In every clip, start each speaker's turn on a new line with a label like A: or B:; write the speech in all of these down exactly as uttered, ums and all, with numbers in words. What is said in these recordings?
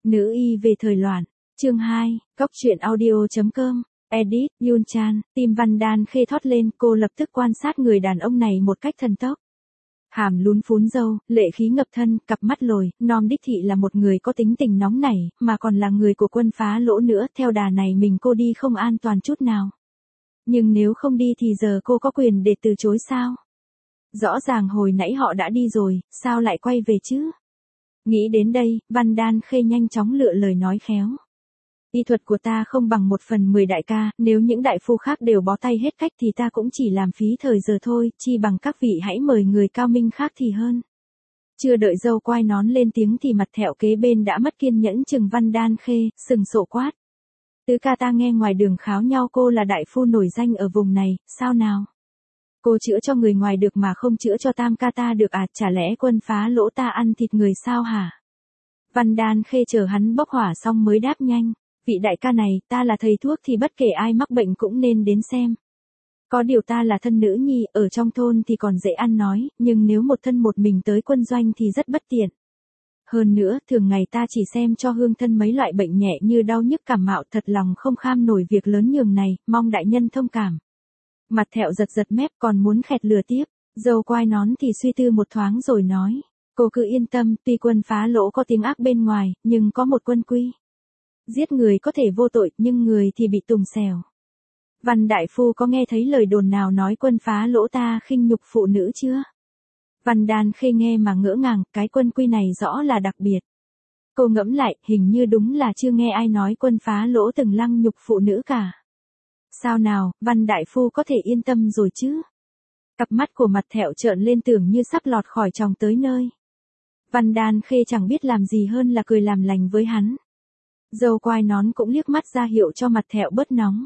A: Nữ y về thời loạn. Chương hai, Cóc truyện audio chấm com. Edit, Yun Chan, tim Văn Đan Khê thót lên, cô lập tức quan sát người đàn ông này một cách thần tốc. Hàm lún phún râu, lệ khí ngập thân, cặp mắt lồi, non đích thị là một người có tính tình nóng nảy, mà còn là người của quân phá lỗ nữa, theo đà này mình cô đi không an toàn chút nào. Nhưng nếu không đi thì giờ cô có quyền để từ chối sao? Rõ ràng hồi nãy họ đã đi rồi, sao lại quay về chứ? Nghĩ đến đây, Văn Đan Khê nhanh chóng lựa lời nói khéo. Y thuật của ta không bằng một phần mười đại ca, nếu những đại phu khác đều bó tay hết cách thì ta cũng chỉ làm phí thời giờ thôi, chi bằng các vị hãy mời người cao minh khác thì hơn. Chưa đợi dâu quai nón lên tiếng thì mặt thẹo kế bên đã mất kiên nhẫn chừng Văn Đan Khê, sừng sộ quát. Tứ ca ta nghe ngoài đường kháo nhau cô là đại phu nổi danh ở vùng này, sao nào? Cô chữa cho người ngoài được mà không chữa cho tam ca ta được à, chả lẽ quân phá lỗ ta ăn thịt người sao hả? Văn Đan Khê chờ hắn bốc hỏa xong mới đáp nhanh. Vị đại ca này, ta là thầy thuốc thì bất kể ai mắc bệnh cũng nên đến xem. Có điều ta là thân nữ nhi, ở trong thôn thì còn dễ ăn nói, nhưng nếu một thân một mình tới quân doanh thì rất bất tiện. Hơn nữa, thường ngày ta chỉ xem cho hương thân mấy loại bệnh nhẹ như đau nhức cảm mạo, thật lòng không kham nổi việc lớn nhường này, mong đại nhân thông cảm. Mặt thẹo giật giật mép còn muốn khẹt lừa tiếp, dâu quai nón thì suy tư một thoáng rồi nói, cô cứ yên tâm, tuy quân phá lỗ có tiếng ác bên ngoài, nhưng có một quân quy. Giết người có thể vô tội, nhưng người thì bị tùng xẻo. Văn đại phu có nghe thấy lời đồn nào nói quân phá lỗ ta khinh nhục phụ nữ chưa? Văn Đan Khê nghe mà ngỡ ngàng, cái quân quy này rõ là đặc biệt. Cô ngẫm lại, hình như đúng là chưa nghe ai nói quân phá lỗ từng lăng nhục phụ nữ cả. Sao nào, Văn đại phu có thể yên tâm rồi chứ? Cặp mắt của mặt thẹo trợn lên tưởng như sắp lọt khỏi tròng tới nơi. Văn Đan Khê chẳng biết làm gì hơn là cười làm lành với hắn. Dâu quai nón cũng liếc mắt ra hiệu cho mặt thẹo bớt nóng.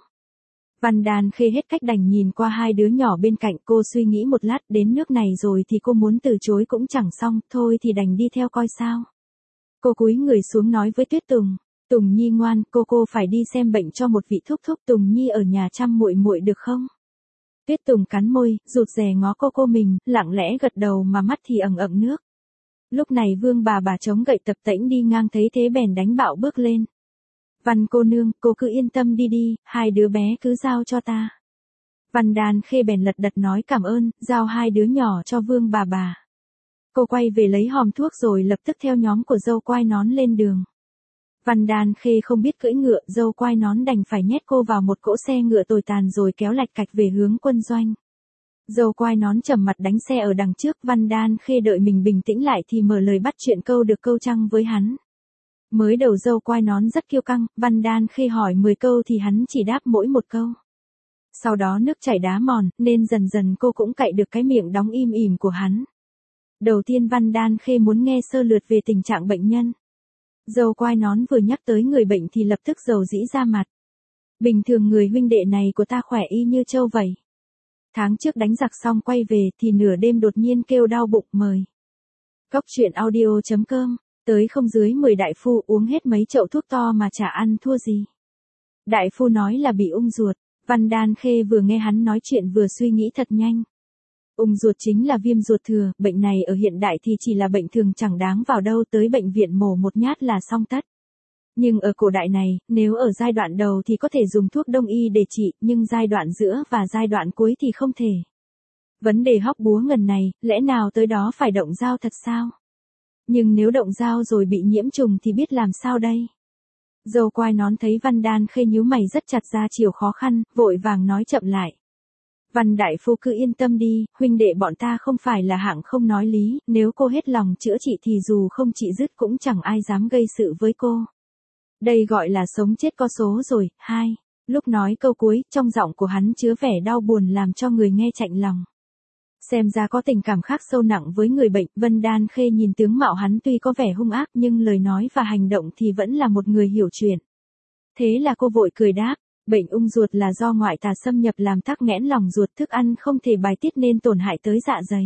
A: Văn Đan Khê hết cách đành nhìn qua hai đứa nhỏ bên cạnh, cô suy nghĩ một lát, đến nước này rồi thì cô muốn từ chối cũng chẳng xong, thôi thì đành đi theo coi sao. Cô cúi người xuống nói với Tuyết Tùng, Tùng Nhi ngoan, cô cô phải đi xem bệnh cho một vị thúc thúc, Tùng Nhi ở nhà chăm muội muội được không? Tuyết Tùng cắn môi, rụt rè ngó cô cô mình, lặng lẽ gật đầu mà mắt thì ẩn ẩn nước. Lúc này Vương bà bà chống gậy tập tễnh đi ngang thấy thế bèn đánh bạo bước lên. Văn cô nương, cô cứ yên tâm đi đi, hai đứa bé cứ giao cho ta. Văn Đan Khê bèn lật đật nói cảm ơn, giao hai đứa nhỏ cho Vương bà bà. Cô quay về lấy hòm thuốc rồi lập tức theo nhóm của dâu quai nón lên đường. Văn Đan Khê không biết cưỡi ngựa, dâu quai nón đành phải nhét cô vào một cỗ xe ngựa tồi tàn rồi kéo lạch cạch về hướng quân doanh. Dâu quai nón trầm mặt đánh xe ở đằng trước, Văn Đan Khê đợi mình bình tĩnh lại thì mở lời bắt chuyện câu được câu trăng với hắn. Mới đầu dâu quai nón rất kiêu căng, Văn Đan Khê hỏi mười câu thì hắn chỉ đáp mỗi một câu. Sau đó nước chảy đá mòn, nên dần dần cô cũng cạy được cái miệng đóng im ỉm của hắn. Đầu tiên Văn Đan Khê muốn nghe sơ lược về tình trạng bệnh nhân. Dâu quai nón vừa nhắc tới người bệnh thì lập tức rầu rĩ ra mặt. Bình thường người huynh đệ này của ta khỏe y như trâu vậy. Tháng trước đánh giặc xong quay về thì nửa đêm đột nhiên kêu đau bụng mời. Cóc truyện audio chấm com, tới không dưới mười đại phu uống hết mấy chậu thuốc to mà chả ăn thua gì. Đại phu nói là bị ung ruột, Văn Đan Khê vừa nghe hắn nói chuyện vừa suy nghĩ thật nhanh. Ung ruột chính là viêm ruột thừa, bệnh này ở hiện đại thì chỉ là bệnh thường chẳng đáng vào đâu, tới bệnh viện mổ một nhát là xong tất. Nhưng ở cổ đại này, nếu ở giai đoạn đầu thì có thể dùng thuốc đông y để trị, nhưng giai đoạn giữa và giai đoạn cuối thì không thể. Vấn đề hóc búa ngần này, lẽ nào tới đó phải động dao thật sao? Nhưng nếu động dao rồi bị nhiễm trùng thì biết làm sao đây? Dâu quai nón thấy Văn Đan Khê nhíu mày rất chặt ra chiều khó khăn, vội vàng nói chậm lại. Văn đại phu cứ yên tâm đi, huynh đệ bọn ta không phải là hạng không nói lý, nếu cô hết lòng chữa trị thì dù không trị dứt cũng chẳng ai dám gây sự với cô. Đây gọi là sống chết có số rồi. Hai, lúc nói câu cuối, trong giọng của hắn chứa vẻ đau buồn làm cho người nghe chạnh lòng. Xem ra có tình cảm khác sâu nặng với người bệnh. Vân Đan Khê nhìn tướng mạo hắn tuy có vẻ hung ác nhưng lời nói và hành động thì vẫn là một người hiểu chuyện. Thế là cô vội cười đáp, bệnh ung ruột là do ngoại tà xâm nhập làm tắc nghẽn lòng ruột, thức ăn không thể bài tiết nên tổn hại tới dạ dày.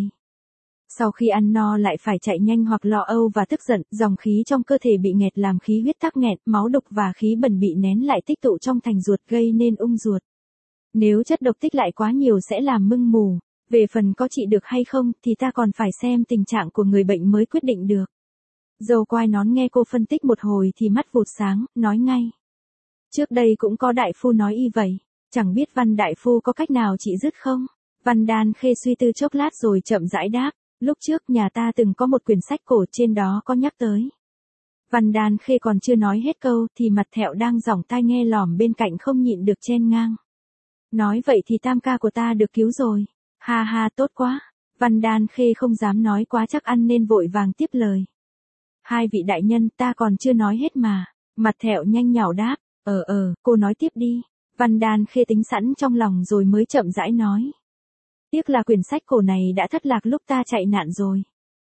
A: Sau khi ăn no lại phải chạy nhanh hoặc lo âu và tức giận, dòng khí trong cơ thể bị nghẹt làm khí huyết tắc nghẹt, máu đục và khí bẩn bị nén lại tích tụ trong thành ruột gây nên ung ruột. Nếu chất độc tích lại quá nhiều sẽ làm mưng mù. Về phần có trị được hay không thì ta còn phải xem tình trạng của người bệnh mới quyết định được. Dâu quai nón nghe cô phân tích một hồi thì mắt vụt sáng, nói ngay. Trước đây cũng có đại phu nói y vậy, chẳng biết Văn đại phu có cách nào trị dứt không? Văn Đan Khê suy tư chốc lát rồi chậm rãi đáp, lúc trước nhà ta từng có một quyển sách cổ trên đó có nhắc tới. Văn Đan Khê còn chưa nói hết câu thì Mặt Thẹo đang giỏng tai nghe lỏm bên cạnh không nhịn được chen ngang. Nói vậy thì tam ca của ta được cứu rồi. Ha ha, tốt quá. Văn Đan Khê không dám nói quá chắc ăn nên vội vàng tiếp lời. Hai vị đại nhân, ta còn chưa nói hết mà. Mặt Thẹo nhanh nhảu đáp, ờ ờ, cô nói tiếp đi. Văn Đan Khê tính sẵn trong lòng rồi mới chậm rãi nói. Tiếc là quyển sách cổ này đã thất lạc lúc ta chạy nạn rồi.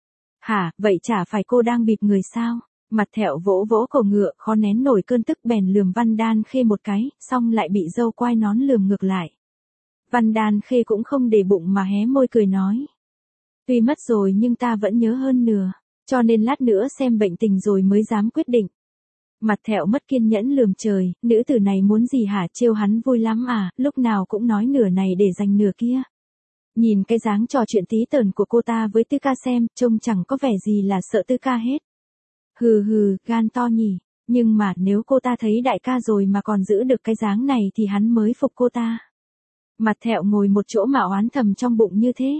A: Hả, vậy chả phải cô đang bịp người sao? Mặt Thẹo vỗ vỗ cổ ngựa, khó nén nổi cơn tức bèn lườm Văn Đan Khê một cái, xong lại bị dâu quai nón lườm ngược lại. Văn Đan Khê cũng không để bụng mà hé môi cười nói. Tuy mất rồi nhưng ta vẫn nhớ hơn nửa, cho nên lát nữa xem bệnh tình rồi mới dám quyết định. Mặt Thẹo mất kiên nhẫn lườm trời, nữ tử này muốn gì hả, trêu hắn vui lắm à, lúc nào cũng nói nửa này để dành nửa kia. Nhìn cái dáng trò chuyện tí tởn của cô ta với Tư Ca xem, trông chẳng có vẻ gì là sợ Tư Ca hết. Hừ hừ, gan to nhỉ, nhưng mà nếu cô ta thấy đại ca rồi mà còn giữ được cái dáng này thì hắn mới phục cô ta. Mặt Thẹo ngồi một chỗ mà oán thầm trong bụng như thế.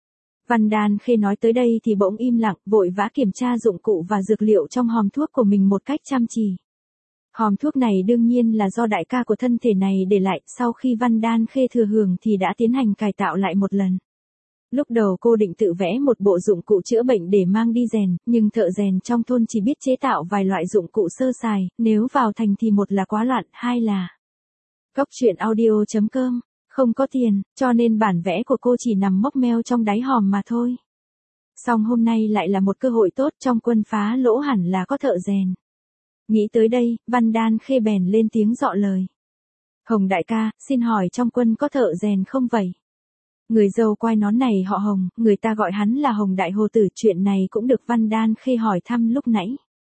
A: Văn Đan Khê nói tới đây thì bỗng im lặng, vội vã kiểm tra dụng cụ và dược liệu trong hòm thuốc của mình một cách chăm chỉ. Hòm thuốc này đương nhiên là do đại ca của thân thể này để lại, sau khi Văn Đan Khê thừa hưởng thì đã tiến hành cải tạo lại một lần. Lúc đầu cô định tự vẽ một bộ dụng cụ chữa bệnh để mang đi rèn, nhưng thợ rèn trong thôn chỉ biết chế tạo vài loại dụng cụ sơ sài, nếu vào thành thì một là quá loạn, hai là Cóc truyện audio chấm com, không có tiền, cho nên bản vẽ của cô chỉ nằm mốc meo trong đáy hòm mà thôi. Song hôm nay lại là một cơ hội tốt, trong quân phá lỗ hẳn là có thợ rèn. Nghĩ tới đây, Văn Đan Khê bèn lên tiếng dọ lời. Hồng đại ca, xin hỏi trong quân có thợ rèn không vậy? Người dâu quai nón này họ Hồng, người ta gọi hắn là Hồng Đại Hồ Tử, chuyện này cũng được Văn Đan Khê hỏi thăm lúc nãy.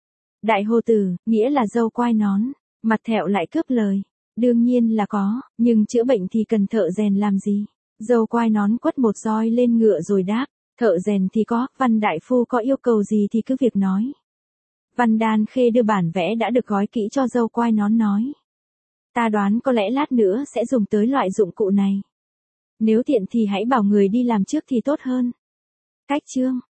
A: Đại Hồ Tử, nghĩa là dâu quai nón, Mặt Thẹo lại cướp lời. Đương nhiên là có, nhưng chữa bệnh thì cần thợ rèn làm gì? Dâu quai nón quất một roi lên ngựa rồi đáp, thợ rèn thì có, Văn đại phu có yêu cầu gì thì cứ việc nói. Văn Đan Khê đưa bản vẽ đã được gói kỹ cho dâu quai nón nói. Ta đoán có lẽ lát nữa sẽ dùng tới loại dụng cụ này. Nếu tiện thì hãy bảo người đi làm trước thì tốt hơn. Cách chương